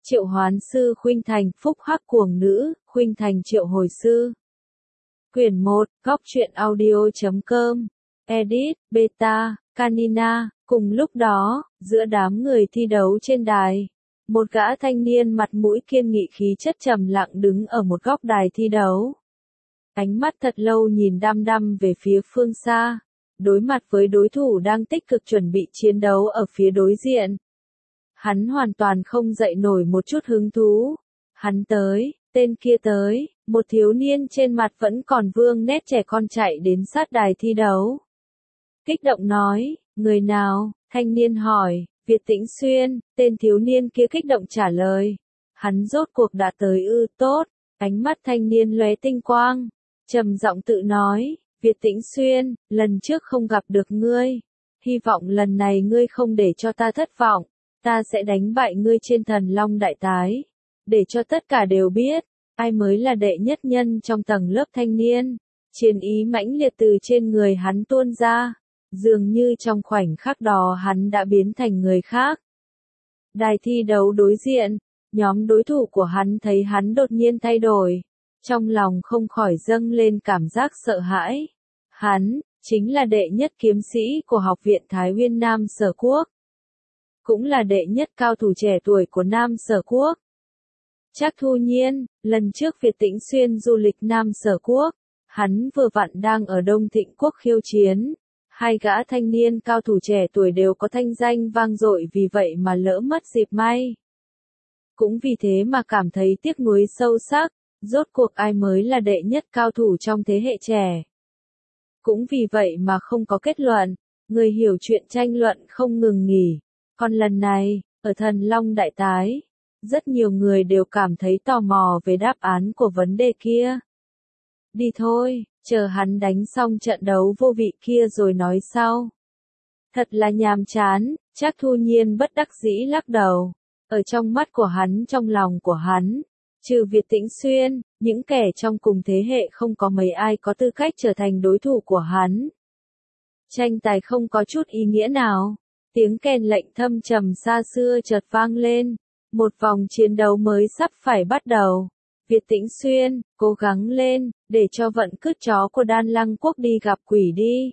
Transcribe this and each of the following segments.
Triệu hoán sư Khuynh Thành, phúc hắc cuồng nữ, Khuynh Thành triệu hồi sư. Quyển 1, góc truyện audio.com. Edit, Beta, Canina. Cùng lúc đó, giữa đám người thi đấu trên đài, một gã thanh niên mặt mũi kiên nghị khí chất trầm lặng đứng ở một góc đài thi đấu. Ánh mắt thật lâu nhìn đăm đăm về phía phương xa, đối mặt với đối thủ đang tích cực chuẩn bị chiến đấu ở phía đối diện. Hắn hoàn toàn không dậy nổi một chút hứng thú. Hắn tới, tên kia tới, một thiếu niên trên mặt vẫn còn vương nét trẻ con chạy đến sát đài thi đấu. Kích động nói, người nào? Thanh niên hỏi. Việt Tĩnh Xuyên, tên thiếu niên kia kích động trả lời. Hắn rốt cuộc đã tới ư? Tốt. Ánh mắt thanh niên lóe tinh quang, trầm giọng tự nói, Việt Tĩnh Xuyên, lần trước không gặp được ngươi, hy vọng lần này ngươi không để cho ta thất vọng, ta sẽ đánh bại ngươi trên Thần Long Đại Tái, để cho tất cả đều biết, ai mới là đệ nhất nhân trong tầng lớp thanh niên. Chiến ý mãnh liệt từ trên người hắn tuôn ra, dường như trong khoảnh khắc đó hắn đã biến thành người khác. Đài thi đấu đối diện, nhóm đối thủ của hắn thấy hắn đột nhiên thay đổi, trong lòng không khỏi dâng lên cảm giác sợ hãi. Hắn, chính là đệ nhất kiếm sĩ của Học viện Thái Nguyên Nam Sở Quốc. Cũng là đệ nhất cao thủ trẻ tuổi của Nam Sở Quốc. Trác Thu Nhiên, lần trước Việt Tĩnh Xuyên du lịch Nam Sở Quốc, hắn vừa vặn đang ở Đông Thịnh Quốc khiêu chiến. Hai gã thanh niên cao thủ trẻ tuổi đều có thanh danh vang dội vì vậy mà lỡ mất dịp may. Cũng vì thế mà cảm thấy tiếc nuối sâu sắc, rốt cuộc ai mới là đệ nhất cao thủ trong thế hệ trẻ. Cũng vì vậy mà không có kết luận, người hiểu chuyện tranh luận không ngừng nghỉ. Còn lần này, ở Thần Long Đại Tái, rất nhiều người đều cảm thấy tò mò về đáp án của vấn đề kia. Đi thôi, chờ hắn đánh xong trận đấu vô vị kia rồi nói sau. Thật là nhàm chán, Trác Thu Nhiên bất đắc dĩ lắc đầu. Ở trong mắt của hắn, trong lòng của hắn, trừ Việt Tĩnh Xuyên, những kẻ trong cùng thế hệ không có mấy ai có tư cách trở thành đối thủ của hắn. Tranh tài không có chút ý nghĩa nào. Tiếng kèn lệnh thâm trầm xa xưa chợt vang lên. Một vòng chiến đấu mới sắp phải bắt đầu. Việt Tĩnh Xuyên, cố gắng lên, để cho vận cứt chó của Đan Lăng Quốc đi gặp quỷ đi.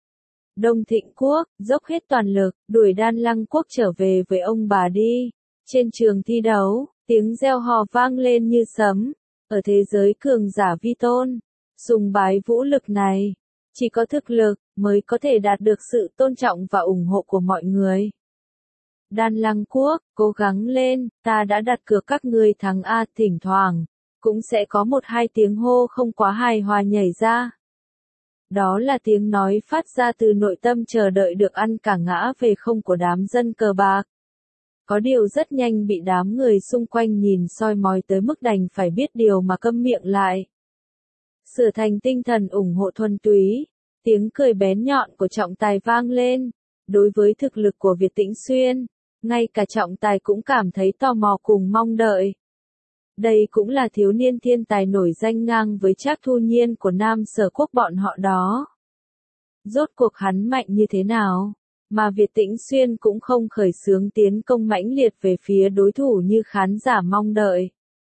Đông Thịnh Quốc, dốc hết toàn lực, đuổi Đan Lăng Quốc trở về với ông bà đi. Trên trường thi đấu, tiếng reo hò vang lên như sấm. Ở thế giới cường giả vi tôn, sùng bái vũ lực này, chỉ có thực lực mới có thể đạt được sự tôn trọng và ủng hộ của mọi người. Đan Lăng Quốc, cố gắng lên, ta đã đặt cược các ngươi thắng a, thỉnh thoảng cũng sẽ có một hai tiếng hô không quá hài hòa nhảy ra. Đó là tiếng nói phát ra từ nội tâm chờ đợi được ăn cả ngã về không của đám dân cờ bạc. Có điều rất nhanh bị đám người xung quanh nhìn soi mói tới mức đành phải biết điều mà câm miệng lại. Sửa thành tinh thần ủng hộ thuần túy, tiếng cười bén nhọn của trọng tài vang lên. Đối với thực lực của Việt Tĩnh Xuyên, ngay cả trọng tài cũng cảm thấy tò mò cùng mong đợi. Đây cũng là thiếu niên thiên tài nổi danh ngang với Trác Thu Nhiên của Nam Sở Quốc bọn họ đó. Rốt cuộc hắn mạnh như thế nào? Mà Việt Tĩnh Xuyên cũng không khởi xướng tiến công mãnh liệt về phía đối thủ như khán giả mong đợi.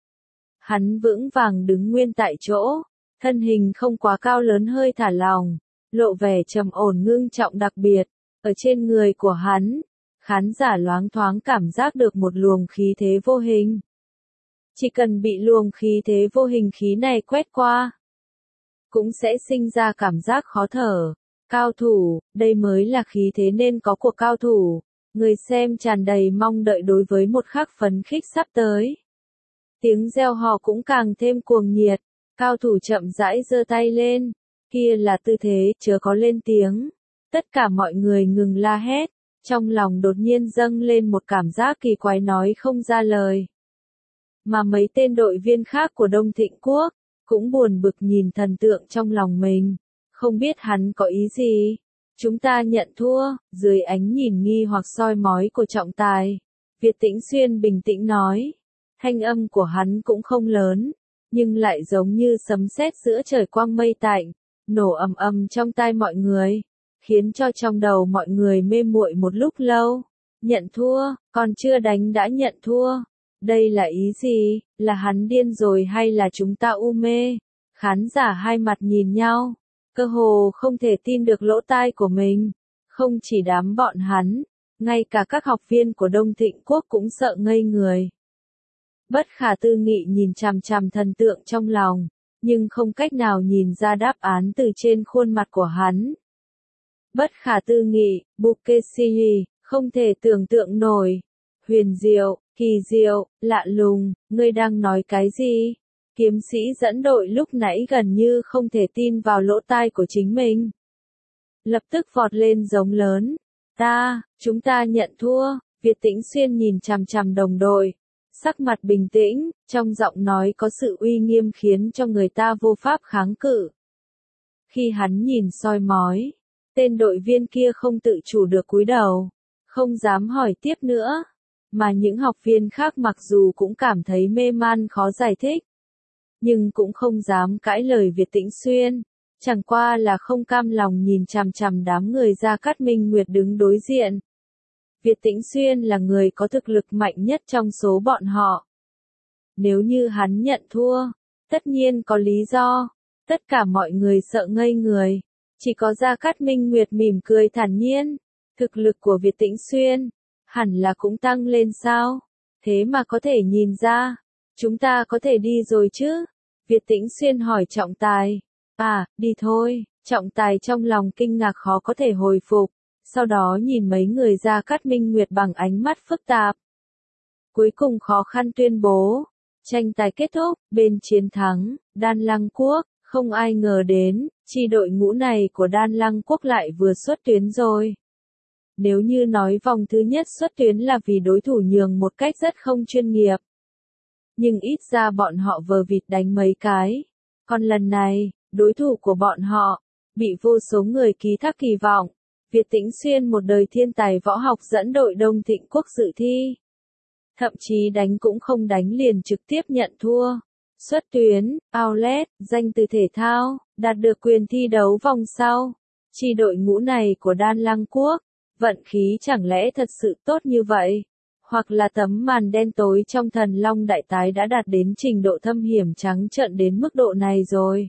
Hắn vững vàng đứng nguyên tại chỗ, thân hình không quá cao lớn hơi thả lỏng, lộ vẻ trầm ổn ngưng trọng đặc biệt. Ở trên người của hắn, khán giả loáng thoáng cảm giác được một luồng khí thế vô hình. Chỉ cần bị luồng khí thế vô hình khí này quét qua, cũng sẽ sinh ra cảm giác khó thở. Cao thủ, đây mới là khí thế nên có của cao thủ. Người xem tràn đầy mong đợi đối với một khắc phấn khích sắp tới. Tiếng reo hò cũng càng thêm cuồng nhiệt. Cao thủ chậm rãi giơ tay lên. Kia là tư thế, chớ có lên tiếng. Tất cả mọi người ngừng la hét. Trong lòng đột nhiên dâng lên một cảm giác kỳ quái nói không ra lời. Mà mấy tên đội viên khác của Đông Thịnh Quốc, cũng buồn bực nhìn thần tượng trong lòng mình. Không biết hắn có ý gì. Chúng ta nhận thua, dưới ánh nhìn nghi hoặc soi mói của trọng tài. Việt Tĩnh Xuyên bình tĩnh nói. Thanh âm của hắn cũng không lớn, nhưng lại giống như sấm sét giữa trời quang mây tạnh, nổ ầm ầm trong tai mọi người, khiến cho trong đầu mọi người mê muội một lúc lâu. Nhận thua, còn chưa đánh đã nhận thua. Đây là ý gì? Là hắn điên rồi hay là chúng ta u mê? Khán giả hai mặt nhìn nhau, cơ hồ không thể tin được lỗ tai của mình. Không chỉ đám bọn hắn, ngay cả các học viên của Đông Thịnh Quốc cũng sợ ngây người. Bất khả tư nghị nhìn chằm chằm thần tượng trong lòng, nhưng không cách nào nhìn ra đáp án từ trên khuôn mặt của hắn. Bất khả tư nghị, Bukesiri, không thể tưởng tượng nổi. Huyền diệu, kỳ diệu, lạ lùng, ngươi đang nói cái gì? Kiếm sĩ dẫn đội lúc nãy gần như không thể tin vào lỗ tai của chính mình. Lập tức vọt lên giống lớn. Chúng ta nhận thua. Việt Tĩnh Xuyên nhìn chằm chằm đồng đội. Sắc mặt bình tĩnh, trong giọng nói có sự uy nghiêm khiến cho người ta vô pháp kháng cự. Khi hắn nhìn soi mói, tên đội viên kia không tự chủ được cúi đầu, không dám hỏi tiếp nữa. Mà những học viên khác mặc dù cũng cảm thấy mê man khó giải thích, nhưng cũng không dám cãi lời Việt Tĩnh Xuyên, chẳng qua là không cam lòng nhìn chằm chằm đám người Gia Cát Minh Nguyệt đứng đối diện. Việt Tĩnh Xuyên là người có thực lực mạnh nhất trong số bọn họ. Nếu như hắn nhận thua, tất nhiên có lý do, tất cả mọi người sợ ngây người, chỉ có Gia Cát Minh Nguyệt mỉm cười thản nhiên. Thực lực của Việt Tĩnh Xuyên hẳn là cũng tăng lên sao? Thế mà có thể nhìn ra, chúng ta có thể đi rồi chứ? Việt Tĩnh Xuyên hỏi trọng tài. Đi thôi. Trọng tài trong lòng kinh ngạc khó có thể hồi phục, sau đó nhìn mấy người Gia Cát Minh Nguyệt bằng ánh mắt phức tạp. Cuối cùng khó khăn tuyên bố, tranh tài kết thúc, bên chiến thắng, Đan Lăng Quốc. Không ai ngờ đến, chi đội ngũ này của Đan Lăng Quốc lại vừa xuất tuyến rồi. Nếu như nói vòng thứ nhất xuất tuyến là vì đối thủ nhường một cách rất không chuyên nghiệp, nhưng ít ra bọn họ vờ vịt đánh mấy cái. Còn lần này, đối thủ của bọn họ bị vô số người ký thác kỳ vọng. Việt Tĩnh Xuyên một đời thiên tài võ học dẫn đội Đông Thịnh Quốc dự thi. Thậm chí đánh cũng không đánh liền trực tiếp nhận thua. Xuất tuyến, outlet, danh từ thể thao, đạt được quyền thi đấu vòng sau. Chi đội ngũ này của Đan Lăng Quốc, vận khí chẳng lẽ thật sự tốt như vậy? Hoặc là tấm màn đen tối trong Thần Long Đại Tái đã đạt đến trình độ thâm hiểm trắng trợn đến mức độ này rồi.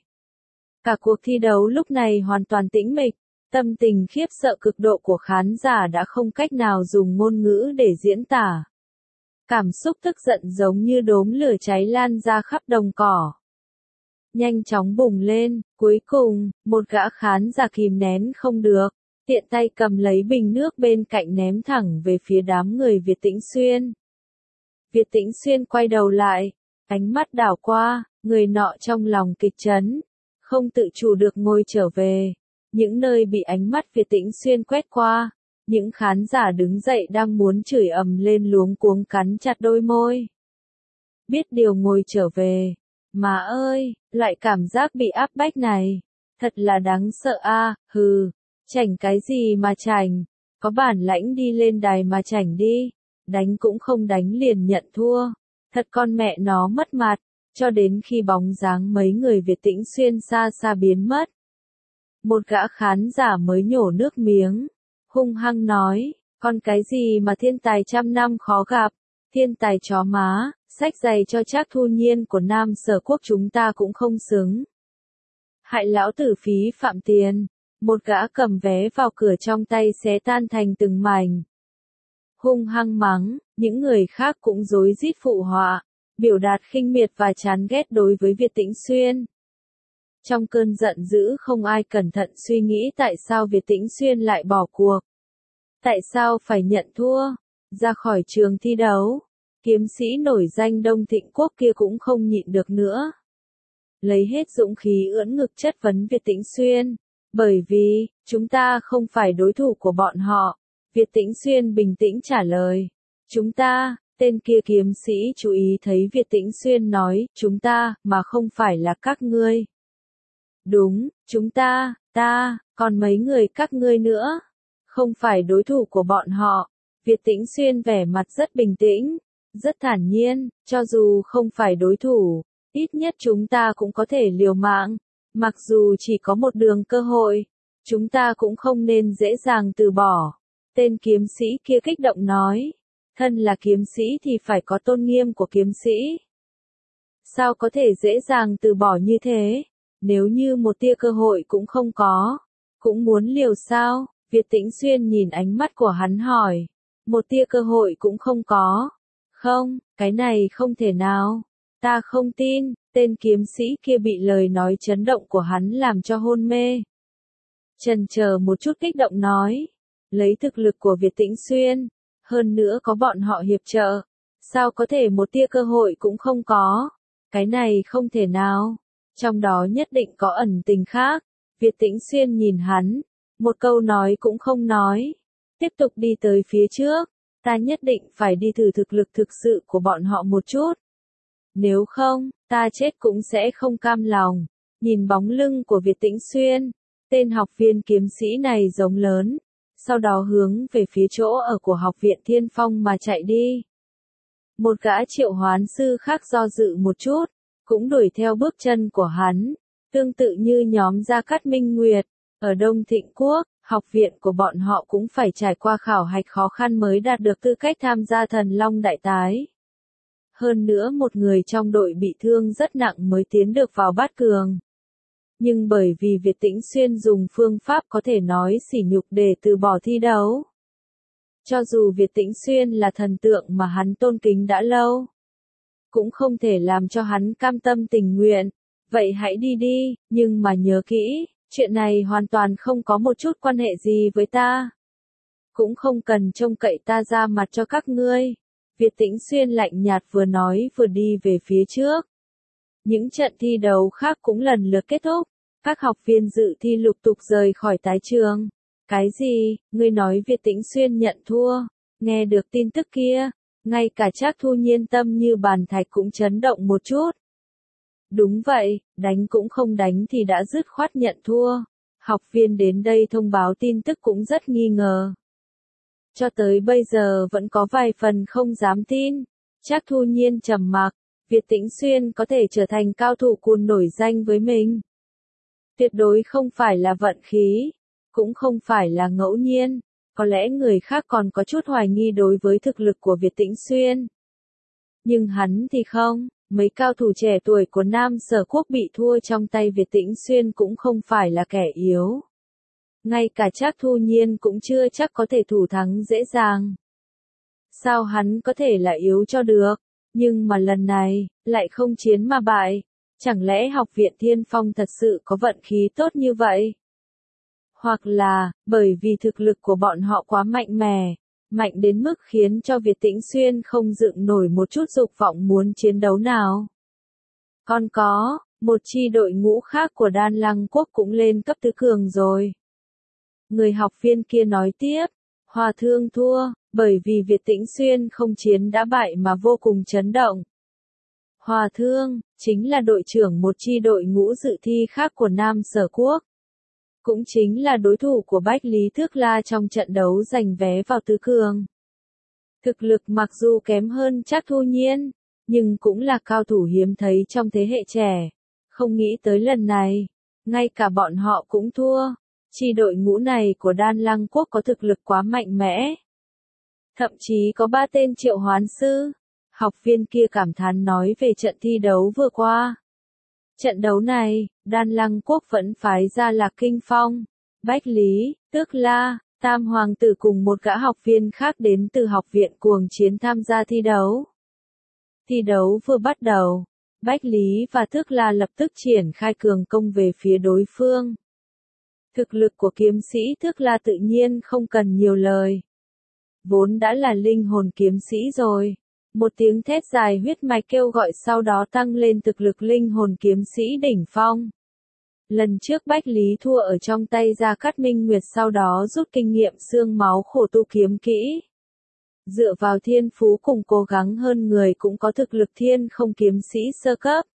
Cả cuộc thi đấu lúc này hoàn toàn tĩnh mịch, tâm tình khiếp sợ cực độ của khán giả đã không cách nào dùng ngôn ngữ để diễn tả. Cảm xúc tức giận giống như đốm lửa cháy lan ra khắp đồng cỏ. Nhanh chóng bùng lên, cuối cùng, một gã khán giả kìm nén không được, tiện tay cầm lấy bình nước bên cạnh ném thẳng về phía đám người Việt Tĩnh Xuyên. Việt Tĩnh Xuyên quay đầu lại, ánh mắt đảo qua, người nọ trong lòng kịch chấn, không tự chủ được ngồi trở về. Những nơi bị ánh mắt Việt Tĩnh Xuyên quét qua, những khán giả đứng dậy đang muốn chửi ầm lên luống cuống cắn chặt đôi môi. Biết điều ngồi trở về, mà ơi, loại cảm giác bị áp bách này, thật là đáng sợ chảnh cái gì mà chảnh, có bản lãnh đi lên đài mà chảnh đi, đánh cũng không đánh liền nhận thua, thật con mẹ nó mất mặt, cho đến khi bóng dáng mấy người Việt Tĩnh Xuyên xa xa biến mất. Một gã khán giả mới nhổ nước miếng, hung hăng nói, con cái gì mà thiên tài trăm năm khó gặp, thiên tài chó má, xách giày cho Trác Thu Nhiên của Nam Sở Quốc chúng ta cũng không xứng. Hại lão tử phí phạm tiền, một gã cầm vé vào cửa trong tay xé tan thành từng mảnh. Hung hăng mắng, những người khác cũng rối rít phụ họa, biểu đạt khinh miệt và chán ghét đối với Việt Tĩnh Xuyên. Trong cơn giận dữ không ai cẩn thận suy nghĩ tại sao Việt Tĩnh Xuyên lại bỏ cuộc. Tại sao phải nhận thua, ra khỏi trường thi đấu. Kiếm sĩ nổi danh Đông Thịnh Quốc kia cũng không nhịn được nữa. Lấy hết dũng khí ưỡn ngực chất vấn Việt Tĩnh Xuyên. Bởi vì, chúng ta không phải đối thủ của bọn họ. Việt Tĩnh Xuyên bình tĩnh trả lời. Chúng ta, tên kia kiếm sĩ chú ý thấy Việt Tĩnh Xuyên nói, chúng ta, mà không phải là các ngươi. Đúng, chúng ta, còn mấy người các ngươi nữa. Không phải đối thủ của bọn họ. Việt Tĩnh Xuyên vẻ mặt rất bình tĩnh, rất thản nhiên, cho dù không phải đối thủ, ít nhất chúng ta cũng có thể liều mạng. Mặc dù chỉ có một đường cơ hội, chúng ta cũng không nên dễ dàng từ bỏ. Tên kiếm sĩ kia kích động nói. Thân là kiếm sĩ thì phải có tôn nghiêm của kiếm sĩ. Sao có thể dễ dàng từ bỏ như thế? Nếu như một tia cơ hội cũng không có, cũng muốn liều sao? Việt Tĩnh Xuyên nhìn ánh mắt của hắn hỏi. Một tia cơ hội cũng không có. Không, cái này không thể nào. Ta không tin. Tên kiếm sĩ kia bị lời nói chấn động của hắn làm cho hôn mê. Chần chờ một chút kích động nói. Lấy thực lực của Việt Tĩnh Xuyên, hơn nữa có bọn họ hiệp trợ, sao có thể một tia cơ hội cũng không có? Cái này không thể nào. Trong đó nhất định có ẩn tình khác. Việt Tĩnh Xuyên nhìn hắn, một câu nói cũng không nói. Tiếp tục đi tới phía trước, ta nhất định phải đi thử thực lực thực sự của bọn họ một chút. Nếu không, ta chết cũng sẽ không cam lòng. Nhìn bóng lưng của Việt Tĩnh Xuyên, tên học viên kiếm sĩ này giống lớn, sau đó hướng về phía chỗ ở của học viện Thiên Phong mà chạy đi. Một gã triệu hoán sư khác do dự một chút, cũng đuổi theo bước chân của hắn, tương tự như nhóm Gia Cát Minh Nguyệt, ở Đông Thịnh Quốc, học viện của bọn họ cũng phải trải qua khảo hạch khó khăn mới đạt được tư cách tham gia Thần Long Đại Tái. Hơn nữa một người trong đội bị thương rất nặng mới tiến được vào bát cường. Nhưng bởi vì Việt Tĩnh Xuyên dùng phương pháp có thể nói sỉ nhục để từ bỏ thi đấu. Cho dù Việt Tĩnh Xuyên là thần tượng mà hắn tôn kính đã lâu, cũng không thể làm cho hắn cam tâm tình nguyện. Vậy hãy đi đi, nhưng mà nhớ kỹ, chuyện này hoàn toàn không có một chút quan hệ gì với ta. Cũng không cần trông cậy ta ra mặt cho các ngươi. Việt Tĩnh Xuyên lạnh nhạt vừa nói vừa đi về phía trước. Những trận thi đấu khác cũng lần lượt kết thúc. Các học viên dự thi lục tục rời khỏi tái trường. Cái gì? Ngươi nói Việt Tĩnh Xuyên nhận thua? Nghe được tin tức kia, ngay cả Trác Thu Nhiên tâm như bàn thạch cũng chấn động một chút. Đúng vậy, đánh cũng không đánh thì đã dứt khoát nhận thua. Học viên đến đây thông báo tin tức cũng rất nghi ngờ. Cho tới bây giờ vẫn có vài phần không dám tin. Trác Thu Nhiên trầm mặc, Việt Tĩnh Xuyên có thể trở thành cao thủ cùn nổi danh với mình. Tuyệt đối không phải là vận khí, cũng không phải là ngẫu nhiên, có lẽ người khác còn có chút hoài nghi đối với thực lực của Việt Tĩnh Xuyên. Nhưng hắn thì không, mấy cao thủ trẻ tuổi của Nam Sở Quốc bị thua trong tay Việt Tĩnh Xuyên cũng không phải là kẻ yếu. Ngay cả Trác Thu Nhiên cũng chưa chắc có thể thủ thắng dễ dàng. Sao hắn có thể là yếu cho được, nhưng mà lần này, lại không chiến mà bại. Chẳng lẽ học viện Thiên Phong thật sự có vận khí tốt như vậy? Hoặc là, bởi vì thực lực của bọn họ quá mạnh mẽ, mạnh đến mức khiến cho Việt Tĩnh Xuyên không dựng nổi một chút dục vọng muốn chiến đấu nào. Còn có, một chi đội ngũ khác của Đan Lăng Quốc cũng lên cấp tứ cường rồi. Người học viên kia nói tiếp, Hòa Thương thua, bởi vì Việt Tĩnh Xuyên không chiến đã bại mà vô cùng chấn động. Hòa Thương, chính là đội trưởng một chi đội ngũ dự thi khác của Nam Sở Quốc. Cũng chính là đối thủ của Bách Lý Thước La trong trận đấu giành vé vào tứ cường. Thực lực mặc dù kém hơn Trác Thu Nhiên, nhưng cũng là cao thủ hiếm thấy trong thế hệ trẻ. Không nghĩ tới lần này, ngay cả bọn họ cũng thua. Chi đội ngũ này của Đan Lăng Quốc có thực lực quá mạnh mẽ. Thậm chí có 3 tên triệu hoán sư. Học viên kia cảm thán nói về trận thi đấu vừa qua. Trận đấu này, Đan Lăng Quốc vẫn phái ra Lạc Kinh Phong, Bách Lý, Tước La, Tam Hoàng tử cùng một gã học viên khác đến từ học viện Cuồng Chiến tham gia thi đấu. Thi đấu vừa bắt đầu, Bách Lý và Tước La lập tức triển khai cường công về phía đối phương. Thực lực của kiếm sĩ Tước La tự nhiên không cần nhiều lời. Vốn đã là linh hồn kiếm sĩ rồi. Một tiếng thét dài huyết mạch kêu gọi sau đó tăng lên thực lực linh hồn kiếm sĩ đỉnh phong. Lần trước Bách Lý thua ở trong tay Gia Cát Minh Nguyệt sau đó rút kinh nghiệm xương máu khổ tu kiếm kỹ. Dựa vào thiên phú cùng cố gắng hơn người cũng có thực lực thiên không kiếm sĩ sơ cấp.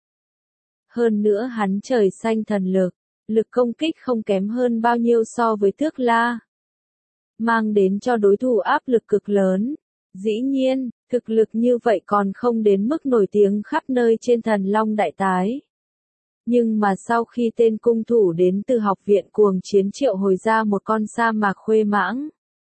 Hơn nữa hắn trời xanh thần lực, lực công kích không kém hơn bao nhiêu so với Tước La. Mang đến cho đối thủ áp lực cực lớn. Dĩ nhiên, thực lực như vậy còn không đến mức nổi tiếng khắp nơi trên Thần Long Đại Tái. Nhưng mà sau khi tên cung thủ đến từ học viện Cuồng Chiến triệu hồi ra một con sa mạc khuê mãng,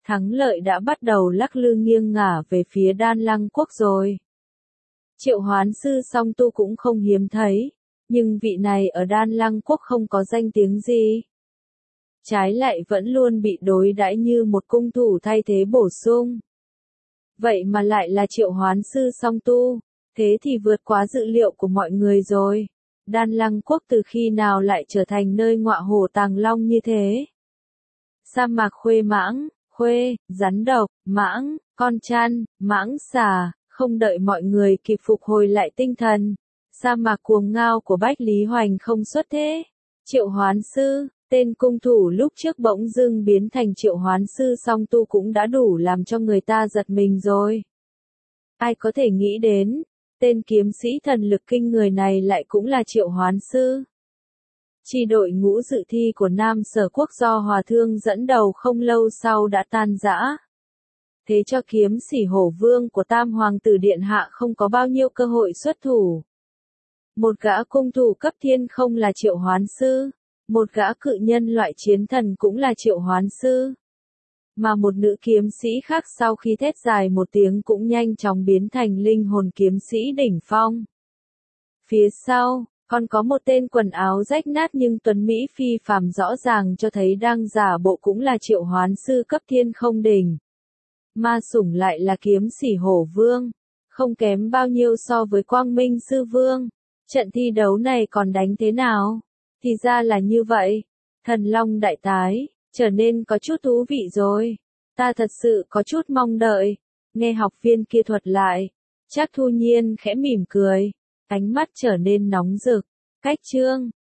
Thắng lợi đã bắt đầu lắc lư nghiêng ngả về phía Đan Lăng quốc rồi. Triệu Hoán sư Song Tu cũng không hiếm thấy, nhưng vị này ở Đan Lăng quốc không có danh tiếng gì. Trái lại vẫn luôn bị đối đãi như một cung thủ thay thế bổ sung. Vậy mà lại là Triệu Hoán sư Song Tu, thế thì vượt quá dự liệu của mọi người rồi. Đan Lăng quốc từ khi nào lại trở thành nơi ngọa hổ tàng long như thế? Sa mạc khuê mãng, khuê, rắn độc, mãng, con chăn, mãng xà, không đợi mọi người kịp phục hồi lại tinh thần. Sa mạc cuồng ngao của Bách Lý Hoành không xuất thế. Triệu Hoán sư, tên cung thủ lúc trước bỗng dưng biến thành Triệu Hoán sư Song Tu cũng đã đủ làm cho người ta giật mình rồi. Ai có thể nghĩ đến, tên kiếm sĩ thần lực kinh người này lại cũng là Triệu Hoán sư. Chi đội ngũ dự thi của Nam Sở Quốc do Hòa Thương dẫn đầu không lâu sau đã tan rã. Thế cho kiếm sĩ hổ vương của Tam Hoàng tử Điện Hạ không có bao nhiêu cơ hội xuất thủ. Một gã cung thủ cấp thiên không là Triệu Hoán sư, một gã cự nhân loại chiến thần cũng là Triệu Hoán sư. Mà một nữ kiếm sĩ khác sau khi thét dài một tiếng cũng nhanh chóng biến thành linh hồn kiếm sĩ đỉnh phong. Phía sau, còn có một tên quần áo rách nát nhưng tuấn Mỹ phi phàm rõ ràng cho thấy đang giả bộ cũng là Triệu Hoán sư cấp thiên không đỉnh. Ma sủng lại là kiếm sĩ hổ vương, không kém bao nhiêu so với Quang Minh sư vương. Trận thi đấu này còn đánh thế nào? Thì ra là như vậy. Thần Long đại tái, trở nên có chút thú vị rồi. Ta thật sự có chút mong đợi. Nghe học viên kia thuật lại. Trác Thu Nhiên khẽ mỉm cười. Ánh mắt trở nên nóng rực. Cách chương.